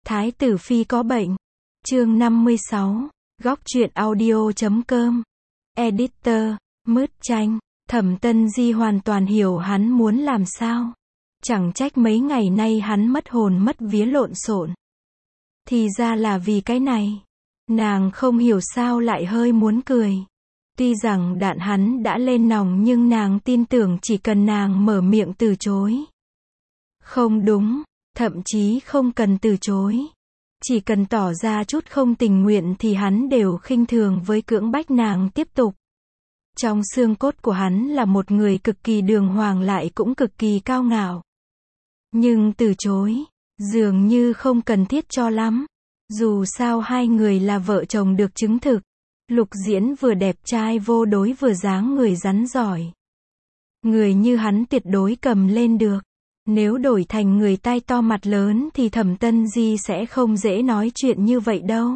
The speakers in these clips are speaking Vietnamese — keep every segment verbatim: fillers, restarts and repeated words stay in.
Thái tử phi có bệnh. Chương năm mươi sáu. Góc truyện audio chấm com. Editor, Mứt Chanh. Thẩm Tân Di hoàn toàn hiểu hắn muốn làm sao. Chẳng trách mấy ngày nay hắn mất hồn mất vía lộn xộn. Thì ra là vì cái này. Nàng không hiểu sao lại hơi muốn cười. Tuy rằng đạn hắn đã lên nòng nhưng nàng tin tưởng chỉ cần nàng mở miệng từ chối. Không đúng, thậm chí không cần từ chối. Chỉ cần tỏ ra chút không tình nguyện thì hắn đều khinh thường với cưỡng bách nàng tiếp tục. Trong xương cốt của hắn là một người cực kỳ đường hoàng lại cũng cực kỳ cao ngạo. Nhưng từ chối, dường như không cần thiết cho lắm. Dù sao hai người là vợ chồng được chứng thực. Lục Diễn vừa đẹp trai vô đối vừa dáng người rắn giỏi. Người như hắn tuyệt đối cầm lên được. Nếu đổi thành người tai to mặt lớn thì Thẩm Tân Di sẽ không dễ nói chuyện như vậy đâu.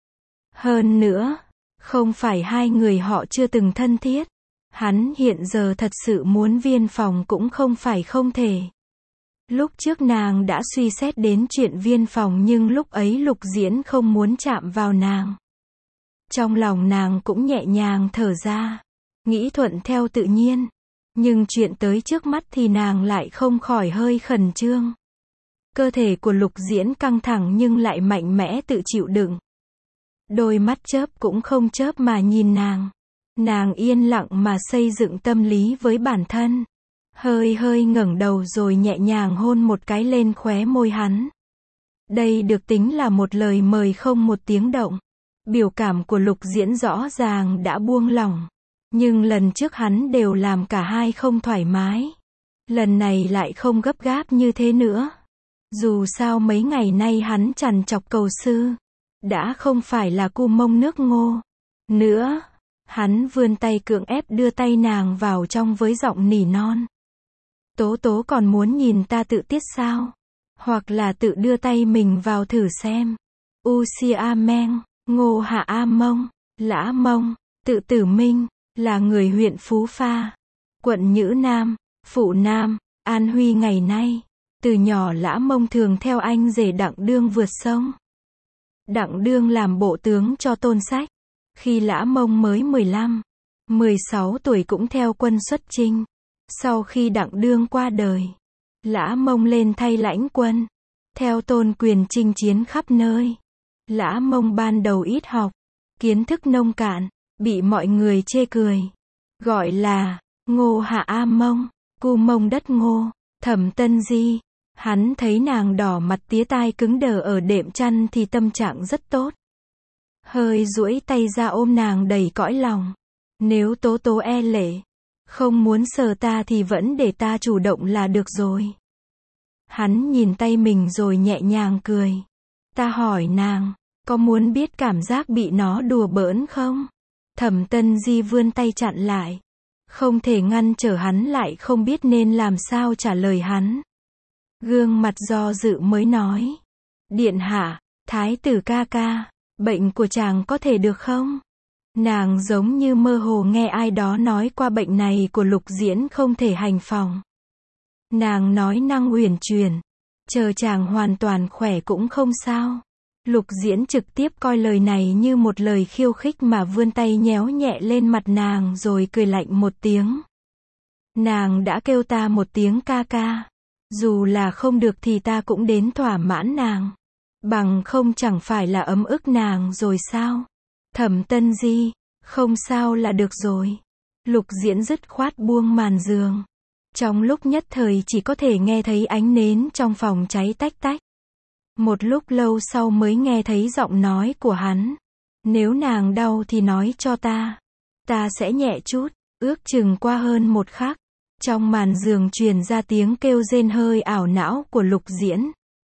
Hơn nữa, không phải hai người họ chưa từng thân thiết. Hắn hiện giờ thật sự muốn viên phòng cũng không phải không thể. Lúc trước nàng đã suy xét đến chuyện viên phòng nhưng lúc ấy Lục Diễn không muốn chạm vào nàng. Trong lòng nàng cũng nhẹ nhàng thở ra, nghĩ thuận theo tự nhiên. Nhưng chuyện tới trước mắt thì nàng lại không khỏi hơi khẩn trương. Cơ thể của Lục Diễn căng thẳng nhưng lại mạnh mẽ tự chịu đựng. Đôi mắt chớp cũng không chớp mà nhìn nàng. Nàng yên lặng mà xây dựng tâm lý với bản thân. Hơi hơi ngẩng đầu rồi nhẹ nhàng hôn một cái lên khóe môi hắn. Đây được tính là một lời mời không một tiếng động. Biểu cảm của Lục Diễn rõ ràng đã buông lỏng. Nhưng lần trước hắn đều làm cả hai không thoải mái. Lần này lại không gấp gáp như thế nữa. Dù sao mấy ngày nay hắn trằn trọc cầu sư. Đã không phải là cu mông nước ngô. Nữa, hắn vươn tay cưỡng ép đưa tay nàng vào trong với giọng nỉ non. Tố tố còn muốn nhìn ta tự tiết sao? Hoặc là tự đưa tay mình vào thử xem. U Si A Meng, Ngô Hạ A Mông, Lã Mông, tự Tử Minh, là người huyện Phú Pha, quận Nhữ Nam, Phụ Nam, An Huy ngày nay. Từ nhỏ Lã Mông thường theo anh rể Đặng Đương vượt sông. Đặng Đương làm bộ tướng cho Tôn Sách. Khi Lã Mông mới mười lăm, mười sáu tuổi cũng theo quân xuất chinh. Sau khi Đặng Đương qua đời, Lã Mông lên thay lãnh quân, theo Tôn Quyền chinh chiến khắp nơi. Lã Mông ban đầu ít học, kiến thức nông cạn, bị mọi người chê cười. Gọi là Ngô Hạ A Mông, cu mông đất ngô. Thẩm Tân Di, hắn thấy nàng đỏ mặt tía tai cứng đờ ở đệm chăn thì tâm trạng rất tốt. Hơi duỗi tay ra ôm nàng đầy cõi lòng. Nếu tố tố e lệ, không muốn sờ ta thì vẫn để ta chủ động là được rồi. Hắn nhìn tay mình rồi nhẹ nhàng cười. Ta hỏi nàng, có muốn biết cảm giác bị nó đùa bỡn không? Thẩm Tân Di vươn tay chặn lại. Không thể ngăn trở hắn lại không biết nên làm sao trả lời hắn. Gương mặt do dự mới nói. Điện hạ, thái tử ca ca, bệnh của chàng có thể được không? Nàng giống như mơ hồ nghe ai đó nói qua bệnh này của Lục Diễn không thể hành phòng. Nàng nói năng uyển chuyển. Chờ chàng hoàn toàn khỏe cũng không sao. Lục Diễn trực tiếp coi lời này như một lời khiêu khích mà vươn tay nhéo nhẹ lên mặt nàng rồi cười lạnh một tiếng. Nàng đã kêu ta một tiếng ca ca. Dù là không được thì ta cũng đến thỏa mãn nàng. Bằng không chẳng phải là ấm ức nàng rồi sao? Thẩm Tân Di, không sao là được rồi. Lục Diễn dứt khoát buông màn giường. Trong lúc nhất thời chỉ có thể nghe thấy ánh nến trong phòng cháy tách tách. Một lúc lâu sau mới nghe thấy giọng nói của hắn. Nếu nàng đau thì nói cho ta. Ta sẽ nhẹ chút. Ước chừng qua hơn một khắc. Trong màn giường truyền ra tiếng kêu rên hơi ảo não của Lục Diễn.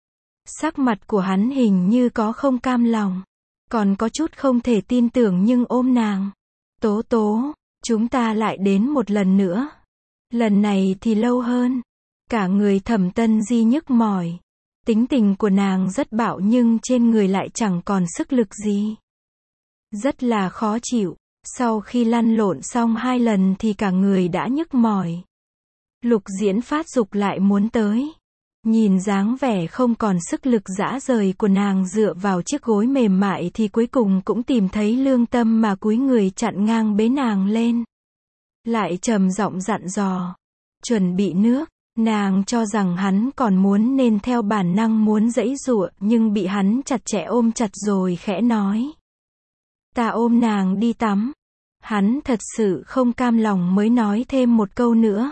Sắc mặt của hắn hình như có không cam lòng. Còn có chút không thể tin tưởng nhưng ôm nàng. Tố tố, chúng ta lại đến một lần nữa. Lần này thì lâu hơn. Cả người Thẩm Tân Di nhức mỏi. Tính tình của nàng rất bạo nhưng trên người lại chẳng còn sức lực gì. Rất là khó chịu. Sau khi lăn lộn xong hai lần thì cả người đã nhức mỏi. Lục Diễn phát dục lại muốn tới. Nhìn dáng vẻ không còn sức lực dã rời của nàng dựa vào chiếc gối mềm mại thì cuối cùng cũng tìm thấy lương tâm mà cúi người chặn ngang bế nàng lên. Lại trầm giọng dặn dò. Chuẩn bị nước. Nàng cho rằng hắn còn muốn nên theo bản năng muốn giãy giụa nhưng bị hắn chặt chẽ ôm chặt rồi khẽ nói. Ta ôm nàng đi tắm. Hắn thật sự không cam lòng mới nói thêm một câu nữa.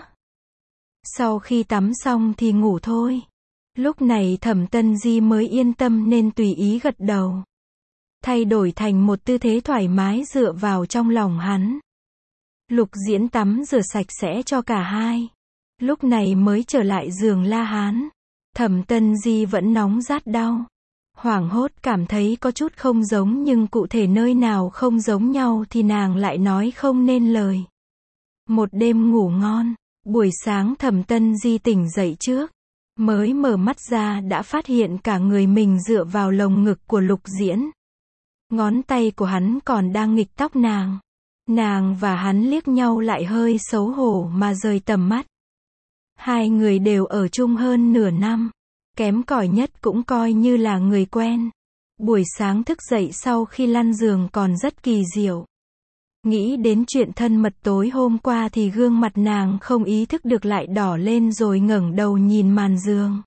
Sau khi tắm xong thì ngủ thôi. Lúc này Thẩm Tân Di mới yên tâm nên tùy ý gật đầu. Thay đổi thành một tư thế thoải mái dựa vào trong lòng hắn. Lục Diễn tắm rửa sạch sẽ cho cả hai. Lúc này mới trở lại giường La Hán. Thẩm Tân Di vẫn nóng rát đau. Hoảng hốt cảm thấy có chút không giống nhưng cụ thể nơi nào không giống nhau thì nàng lại nói không nên lời. Một đêm ngủ ngon. Buổi sáng Thẩm Tân Di tỉnh dậy trước. Mới mở mắt ra đã phát hiện cả người mình dựa vào lồng ngực của Lục Diễn. Ngón tay của hắn còn đang nghịch tóc nàng. Nàng và hắn liếc nhau lại hơi xấu hổ mà rời tầm mắt. Hai người đều ở chung hơn nửa năm. Kém cỏi nhất cũng coi như là người quen. Buổi sáng thức dậy sau khi lăn giường còn rất kỳ diệu. Nghĩ đến chuyện thân mật tối hôm qua thì gương mặt nàng không ý thức được lại đỏ lên rồi ngẩng đầu nhìn màn giường.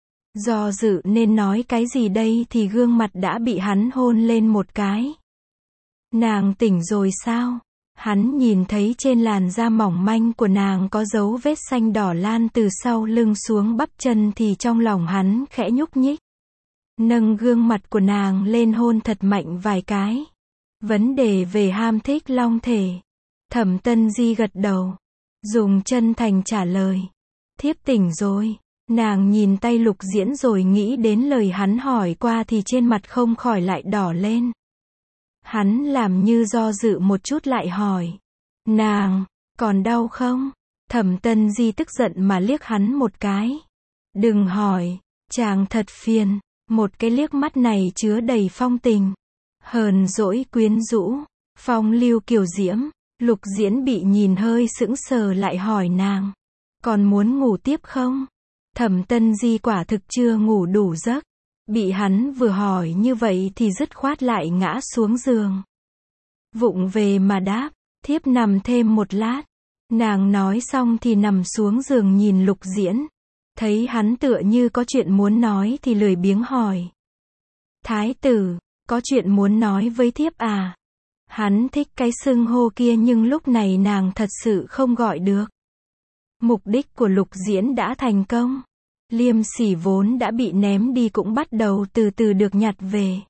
Do dự nên nói cái gì đây thì gương mặt đã bị hắn hôn lên một cái. Nàng tỉnh rồi sao? Hắn nhìn thấy trên làn da mỏng manh của nàng có dấu vết xanh đỏ lan từ sau lưng xuống bắp chân thì trong lòng hắn khẽ nhúc nhích. Nâng gương mặt của nàng lên hôn thật mạnh vài cái. Vấn đề về ham thích long thể. Thẩm Tân Di gật đầu. Dùng chân thành trả lời. Thiếp tỉnh rồi. Nàng nhìn tay Lục Diễn rồi nghĩ đến lời hắn hỏi qua thì trên mặt không khỏi lại đỏ lên. Hắn làm như do dự một chút lại hỏi. Nàng, còn đau không? Thẩm Tân Di tức giận mà liếc hắn một cái. Đừng hỏi, chàng thật phiền. Một cái liếc mắt này chứa đầy phong tình. Hờn dỗi quyến rũ, phong lưu kiều diễm. Lục Diễn bị nhìn hơi sững sờ lại hỏi nàng. Còn muốn ngủ tiếp không? Thẩm Tân Di quả thực chưa ngủ đủ giấc. Bị hắn vừa hỏi như vậy thì dứt khoát lại ngã xuống giường. Vụng về mà đáp, thiếp nằm thêm một lát. Nàng nói xong thì nằm xuống giường nhìn Lục Diễn. Thấy hắn tựa như có chuyện muốn nói thì lười biếng hỏi. Thái tử, có chuyện muốn nói với thiếp à? Hắn thích cái xưng hô kia nhưng lúc này nàng thật sự không gọi được. Mục đích của Lục Diễn đã thành công. Liêm sỉ vốn đã bị ném đi cũng bắt đầu từ từ được nhặt về.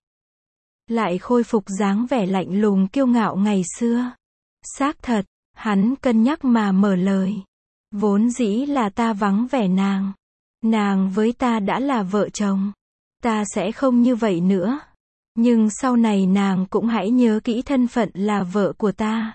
Lại khôi phục dáng vẻ lạnh lùng kiêu ngạo ngày xưa. Xác thật, hắn cân nhắc mà mở lời. Vốn dĩ là ta vắng vẻ nàng. Nàng với ta đã là vợ chồng. Ta sẽ không như vậy nữa. Nhưng sau này nàng cũng hãy nhớ kỹ thân phận là vợ của ta.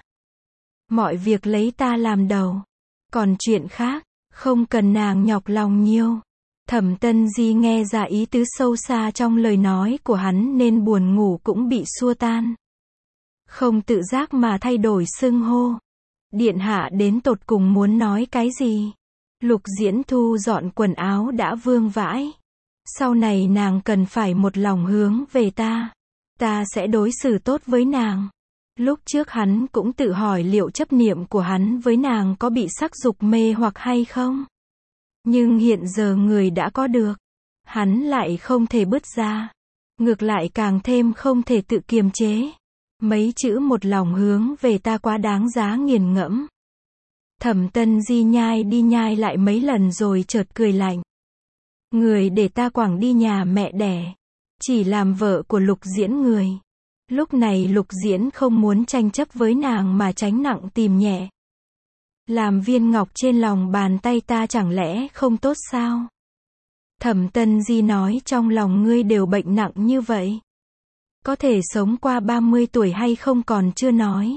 Mọi việc lấy ta làm đầu. Còn chuyện khác, không cần nàng nhọc lòng nhiều. Thẩm Tân Di nghe ra ý tứ sâu xa trong lời nói của hắn nên buồn ngủ cũng bị xua tan. Không tự giác mà thay đổi xưng hô. Điện hạ đến tột cùng muốn nói cái gì? Lục Diễn thu dọn quần áo đã vương vãi. Sau này nàng cần phải một lòng hướng về ta. Ta sẽ đối xử tốt với nàng. Lúc trước hắn cũng tự hỏi liệu chấp niệm của hắn với nàng có bị sắc dục mê hoặc hay không. Nhưng hiện giờ người đã có được. Hắn lại không thể bứt ra. Ngược lại càng thêm không thể tự kiềm chế. Mấy chữ một lòng hướng về ta quá đáng giá nghiền ngẫm. Thẩm Tân Di nhai đi nhai lại mấy lần rồi chợt cười lạnh. Người để ta quẳng đi nhà mẹ đẻ. Chỉ làm vợ của Lục Diễn người. Lúc này Lục Diễn không muốn tranh chấp với nàng mà tránh nặng tìm nhẹ. Làm viên ngọc trên lòng bàn tay ta chẳng lẽ không tốt sao? Thẩm Tân Di nói trong lòng ngươi đều bệnh nặng như vậy. Có thể sống qua ba mươi tuổi hay không còn chưa nói.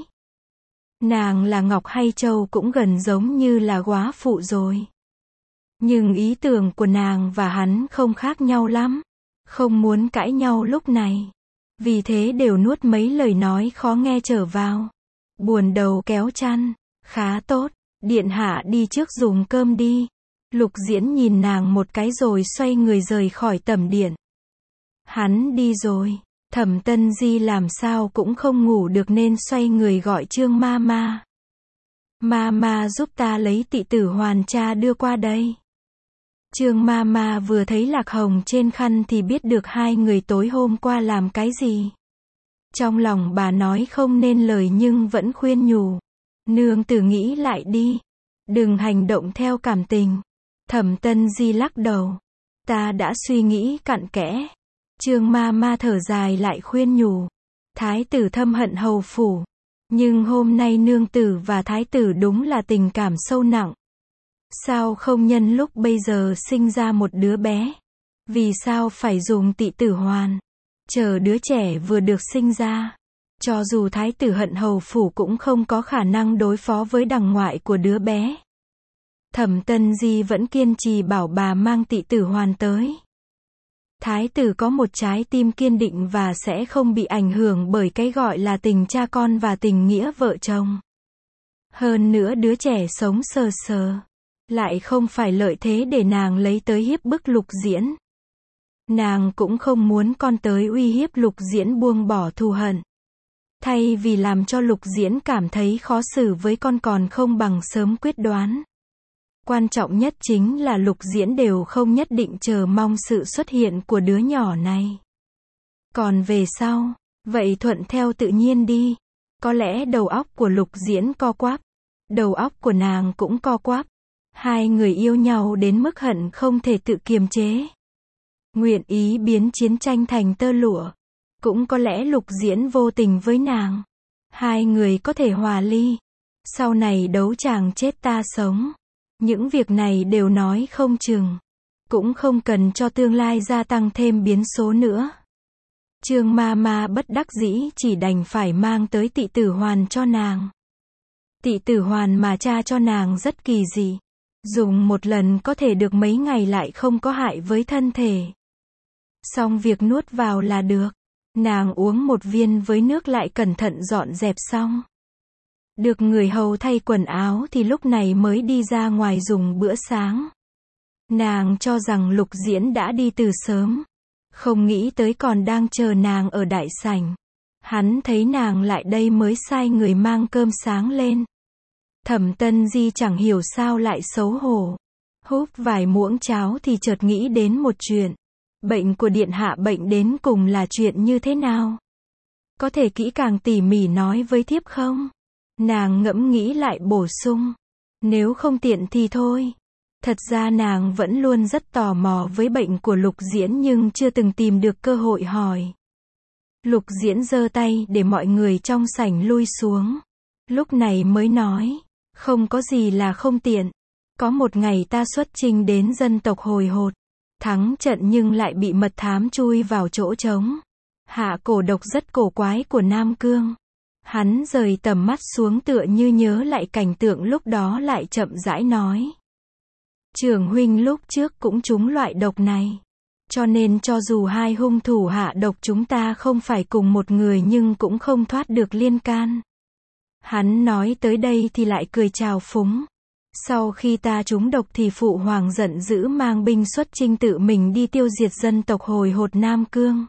Nàng là ngọc hay châu cũng gần giống như là góa phụ rồi. Nhưng ý tưởng của nàng và hắn không khác nhau lắm. Không muốn cãi nhau lúc này. Vì thế đều nuốt mấy lời nói khó nghe trở vào. Buồn đầu kéo chăn. Khá tốt. Điện hạ đi trước dùng cơm đi. Lục Diễn nhìn nàng một cái rồi xoay người rời khỏi tẩm điện. Hắn đi rồi, Thẩm Tân Di làm sao cũng không ngủ được nên xoay người gọi Trương ma ma. Ma ma giúp ta lấy tị tử hoàn cha đưa qua đây. Trương ma ma vừa thấy lạc hồng trên khăn thì biết được hai người tối hôm qua làm cái gì. Trong lòng bà nói không nên lời nhưng vẫn khuyên nhủ. Nương tử nghĩ lại đi. Đừng hành động theo cảm tình. Thẩm Tân Di lắc đầu. Ta đã suy nghĩ cặn kẽ. Trương ma ma thở dài lại khuyên nhủ. Thái tử thâm hận hầu phủ. Nhưng hôm nay nương tử và thái tử đúng là tình cảm sâu nặng. Sao không nhân lúc bây giờ sinh ra một đứa bé? Vì sao phải dùng tị tử hoàn? Chờ đứa trẻ vừa được sinh ra. Cho dù thái tử hận hầu phủ cũng không có khả năng đối phó với đằng ngoại của đứa bé. Thẩm Tân Di vẫn kiên trì bảo bà mang tị tử hoàn tới. Thái tử có một trái tim kiên định và sẽ không bị ảnh hưởng bởi cái gọi là tình cha con và tình nghĩa vợ chồng. Hơn nữa đứa trẻ sống sờ sờ. Lại không phải lợi thế để nàng lấy tới hiếp bức Lục Diễn. Nàng cũng không muốn con tới uy hiếp Lục Diễn buông bỏ thù hận. Thay vì làm cho Lục Diễn cảm thấy khó xử với con còn không bằng sớm quyết đoán. Quan trọng nhất chính là Lục Diễn đều không nhất định chờ mong sự xuất hiện của đứa nhỏ này. Còn về sau, vậy thuận theo tự nhiên đi. Có lẽ đầu óc của Lục Diễn co quắp. Đầu óc của nàng cũng co quắp. Hai người yêu nhau đến mức hận không thể tự kiềm chế. Nguyện ý biến chiến tranh thành tơ lụa. Cũng có lẽ Lục Diễn vô tình với nàng. Hai người có thể hòa ly. Sau này đấu chàng chết ta sống. Những việc này đều nói không chừng. Cũng không cần cho tương lai gia tăng thêm biến số nữa. Trương ma ma bất đắc dĩ chỉ đành phải mang tới tị tử hoàn cho nàng. Tị tử hoàn mà cha cho nàng rất kỳ dị. Dùng một lần có thể được mấy ngày lại không có hại với thân thể. Xong việc nuốt vào là được. Nàng uống một viên với nước lại cẩn thận dọn dẹp xong. Được người hầu thay quần áo thì lúc này mới đi ra ngoài dùng bữa sáng. Nàng cho rằng Lục Diễn đã đi từ sớm. Không nghĩ tới còn đang chờ nàng ở đại sảnh. Hắn thấy nàng lại đây mới sai người mang cơm sáng lên. Thẩm Tân Di chẳng hiểu sao lại xấu hổ. Húp vài muỗng cháo thì chợt nghĩ đến một chuyện. Bệnh của điện hạ bệnh đến cùng là chuyện như thế nào? Có thể kỹ càng tỉ mỉ nói với thiếp không? Nàng ngẫm nghĩ lại bổ sung. Nếu không tiện thì thôi. Thật ra nàng vẫn luôn rất tò mò với bệnh của Lục Diễn nhưng chưa từng tìm được cơ hội hỏi. Lục Diễn giơ tay để mọi người trong sảnh lui xuống. Lúc này mới nói. Không có gì là không tiện. Có một ngày ta xuất chinh đến dân tộc Hồi Hột. Thắng trận nhưng lại bị mật thám chui vào chỗ trống. Hạ cổ độc rất cổ quái của Nam Cương. Hắn rời tầm mắt xuống tựa như nhớ lại cảnh tượng lúc đó lại chậm rãi nói. Trưởng huynh lúc trước cũng trúng loại độc này. Cho nên cho dù hai hung thủ hạ độc chúng ta không phải cùng một người nhưng cũng không thoát được liên can. Hắn nói tới đây thì lại cười chào phúng. Sau khi ta trúng độc thì phụ hoàng giận dữ mang binh xuất chinh tự mình đi tiêu diệt dân tộc Hồi Hột Nam Cương.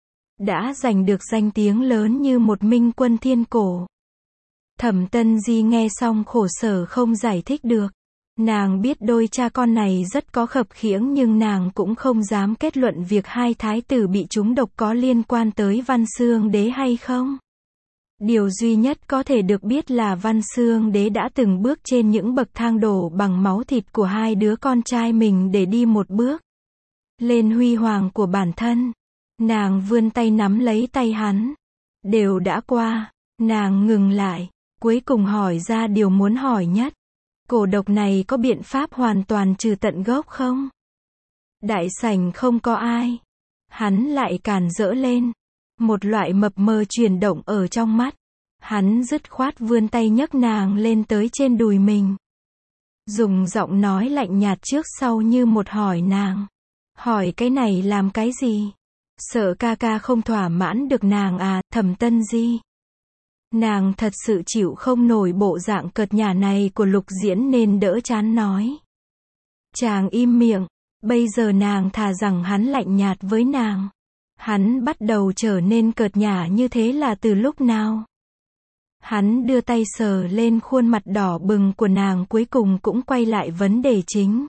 Đã giành được danh tiếng lớn như một minh quân thiên cổ. Thẩm Tân Di nghe xong khổ sở không giải thích được. Nàng biết đôi cha con này rất có khập khiễng nhưng nàng cũng không dám kết luận việc hai thái tử bị trúng độc có liên quan tới Văn Xương Đế hay không. Điều duy nhất có thể được biết là Văn Xương Đế đã từng bước trên những bậc thang đổ bằng máu thịt của hai đứa con trai mình để đi một bước lên huy hoàng của bản thân. Nàng vươn tay nắm lấy tay hắn. Đều đã qua. Nàng ngừng lại. Cuối cùng hỏi ra điều muốn hỏi nhất. Cổ độc này có biện pháp hoàn toàn trừ tận gốc không? Đại sảnh không có ai. Hắn lại càn rỡ lên. Một loại mập mờ chuyển động ở trong mắt. Hắn dứt khoát vươn tay nhấc nàng lên tới trên đùi mình. Dùng giọng nói lạnh nhạt trước sau như một hỏi nàng. Hỏi cái này làm cái gì? Sợ ca ca không thỏa mãn được nàng à, Thẩm Tân Di. Nàng thật sự chịu không nổi bộ dạng cợt nhả này của Lục Diễn nên đỡ chán nói. Chàng im miệng, bây giờ nàng thà rằng hắn lạnh nhạt với nàng. Hắn bắt đầu trở nên cợt nhả như thế là từ lúc nào? Hắn đưa tay sờ lên khuôn mặt đỏ bừng của nàng, cuối cùng cũng quay lại vấn đề chính.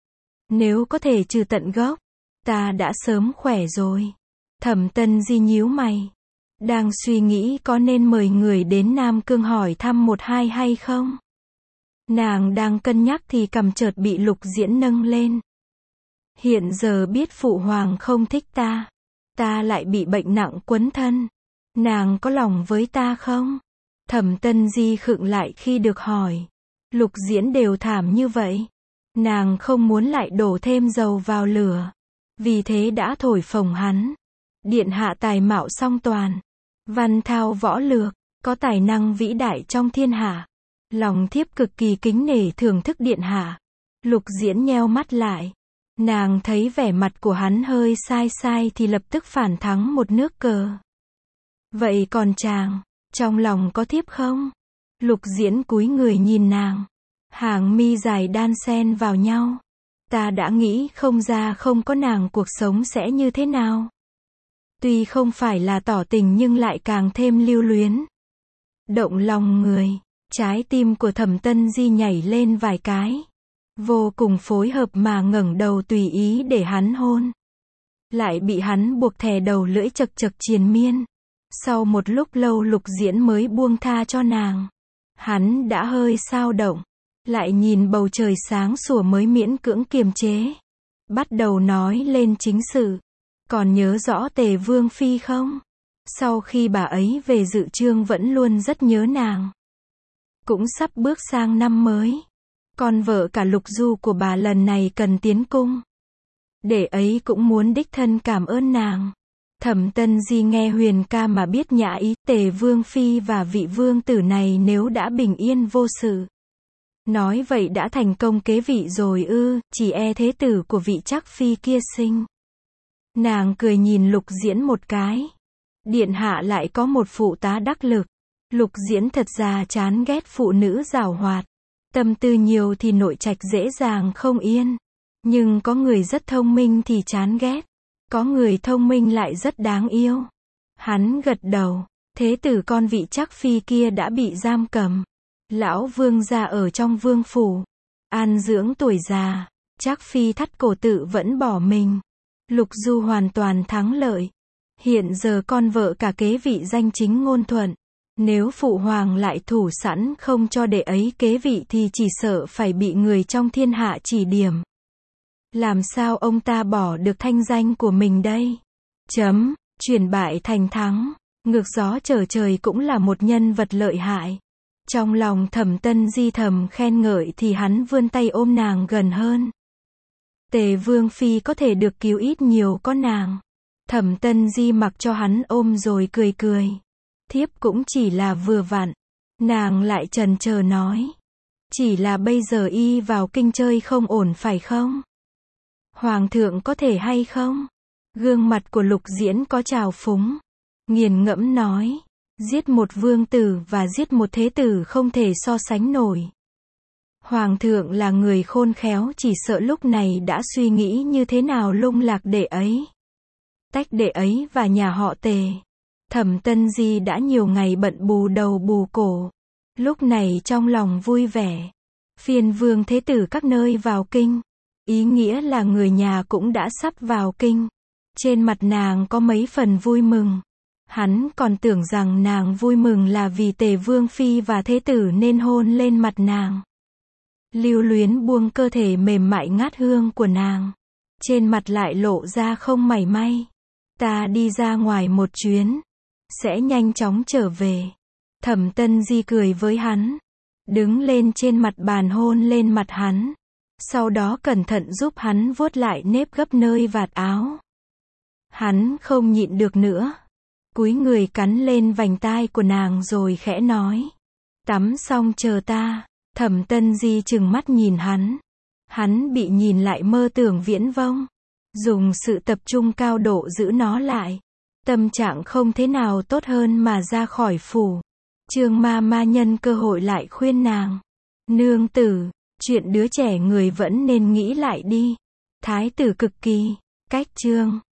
Nếu có thể trừ tận gốc, ta đã sớm khỏe rồi. Thẩm Tân Di nhíu mày, đang suy nghĩ có nên mời người đến Nam Cương hỏi thăm một hai hay không. Nàng đang cân nhắc thì cằm chợt bị Lục Diễn nâng lên. Hiện giờ biết phụ hoàng không thích ta, ta lại bị bệnh nặng quấn thân, nàng có lòng với ta không? Thẩm Tân Di khựng lại khi được hỏi. Lục Diễn đều thảm như vậy, nàng không muốn lại đổ thêm dầu vào lửa, vì thế đã thổi phồng hắn. Điện hạ tài mạo song toàn, văn thao võ lược, có tài năng vĩ đại trong thiên hạ. Lòng thiếp cực kỳ kính nể thưởng thức điện hạ. Lục Diễn nheo mắt lại. Nàng thấy vẻ mặt của hắn hơi sai sai thì lập tức phản thắng một nước cờ. Vậy còn chàng, trong lòng có thiếp không? Lục Diễn cúi người nhìn nàng. Hàng mi dài đan xen vào nhau. Ta đã nghĩ không ra không có nàng cuộc sống sẽ như thế nào. Tuy không phải là tỏ tình nhưng lại càng thêm lưu luyến. Động lòng người. Trái tim của Thẩm Tân Di nhảy lên vài cái. Vô cùng phối hợp mà ngẩng đầu tùy ý để hắn hôn. Lại bị hắn buộc thè đầu lưỡi chật chật triền miên. Sau một lúc lâu Lục Diễn mới buông tha cho nàng. Hắn đã hơi xao động. Lại nhìn bầu trời sáng sủa mới miễn cưỡng kiềm chế. Bắt đầu nói lên chính sự. Còn nhớ rõ Tề Vương Phi không? Sau khi bà ấy về dự chương vẫn luôn rất nhớ nàng. Cũng sắp bước sang năm mới. Con vợ cả Lục Du của bà lần này cần tiến cung. Để ấy cũng muốn đích thân cảm ơn nàng. Thẩm Tân Di nghe Huyền ca mà biết nhã ý. Tề Vương Phi và vị vương tử này nếu đã bình yên vô sự. Nói vậy đã thành công kế vị rồi ư, chỉ e thế tử của vị Trác Phi kia sinh. Nàng cười nhìn Lục Diễn một cái. Điện hạ lại có một phụ tá đắc lực. Lục Diễn thật ra chán ghét phụ nữ giàu hoạt. Tâm tư nhiều thì nội trạch dễ dàng không yên. Nhưng có người rất thông minh thì chán ghét. Có người thông minh lại rất đáng yêu. Hắn gật đầu. Thế tử con vị Trác Phi kia đã bị giam cầm. Lão vương gia ở trong vương phủ. An dưỡng tuổi già. Trác Phi thắt cổ tự vẫn bỏ mình. Lục Du hoàn toàn thắng lợi. Hiện giờ con vợ cả kế vị danh chính ngôn thuận. Nếu phụ hoàng lại thủ sẵn không cho đệ ấy kế vị thì chỉ sợ phải bị người trong thiên hạ chỉ điểm. Làm sao ông ta bỏ được thanh danh của mình đây? Chấm, chuyển bại thành thắng. Ngược gió trở trời cũng là một nhân vật lợi hại. Trong lòng Thẩm Tân Di thầm khen ngợi thì hắn vươn tay ôm nàng gần hơn. Tề Vương Phi có thể được cứu ít nhiều có nàng. Thẩm Tân Di mặc cho hắn ôm rồi cười cười. Thiếp cũng chỉ là vừa vặn. Nàng lại chần chờ nói. Chỉ là bây giờ y vào kinh chơi không ổn phải không? Hoàng thượng có thể hay không? Gương mặt của Lục Diễn có trào phúng. Nghiền ngẫm nói. Giết một vương tử và giết một thế tử không thể so sánh nổi. Hoàng thượng là người khôn khéo, chỉ sợ lúc này đã suy nghĩ như thế nào lung lạc đệ ấy. Tách đệ ấy và nhà họ Tề. Thẩm Tân Di đã nhiều ngày bận bù đầu bù cổ. Lúc này trong lòng vui vẻ. Phiên vương thế tử các nơi vào kinh. Ý nghĩa là người nhà cũng đã sắp vào kinh. Trên mặt nàng có mấy phần vui mừng. Hắn còn tưởng rằng nàng vui mừng là vì Tề Vương Phi và thế tử nên hôn lên mặt nàng. Lưu Luyến buông cơ thể mềm mại ngát hương của nàng. Trên mặt lại lộ ra không mảy may. Ta đi ra ngoài một chuyến. Sẽ nhanh chóng trở về. Thẩm Tân Di cười với hắn. Đứng lên trên mặt bàn hôn lên mặt hắn. Sau đó cẩn thận giúp hắn vuốt lại nếp gấp nơi vạt áo. Hắn không nhịn được nữa. Cúi người cắn lên vành tai của nàng rồi khẽ nói. Tắm xong chờ ta. Thẩm Tân Di trừng mắt nhìn hắn. Hắn bị nhìn lại mơ tưởng viễn vông. Dùng sự tập trung cao độ giữ nó lại. Tâm trạng không thế nào tốt hơn mà ra khỏi phủ. Trương ma ma nhân cơ hội lại khuyên nàng. Nương tử, Chuyện đứa trẻ người vẫn nên nghĩ lại đi. Thái tử cực kỳ. Cách chương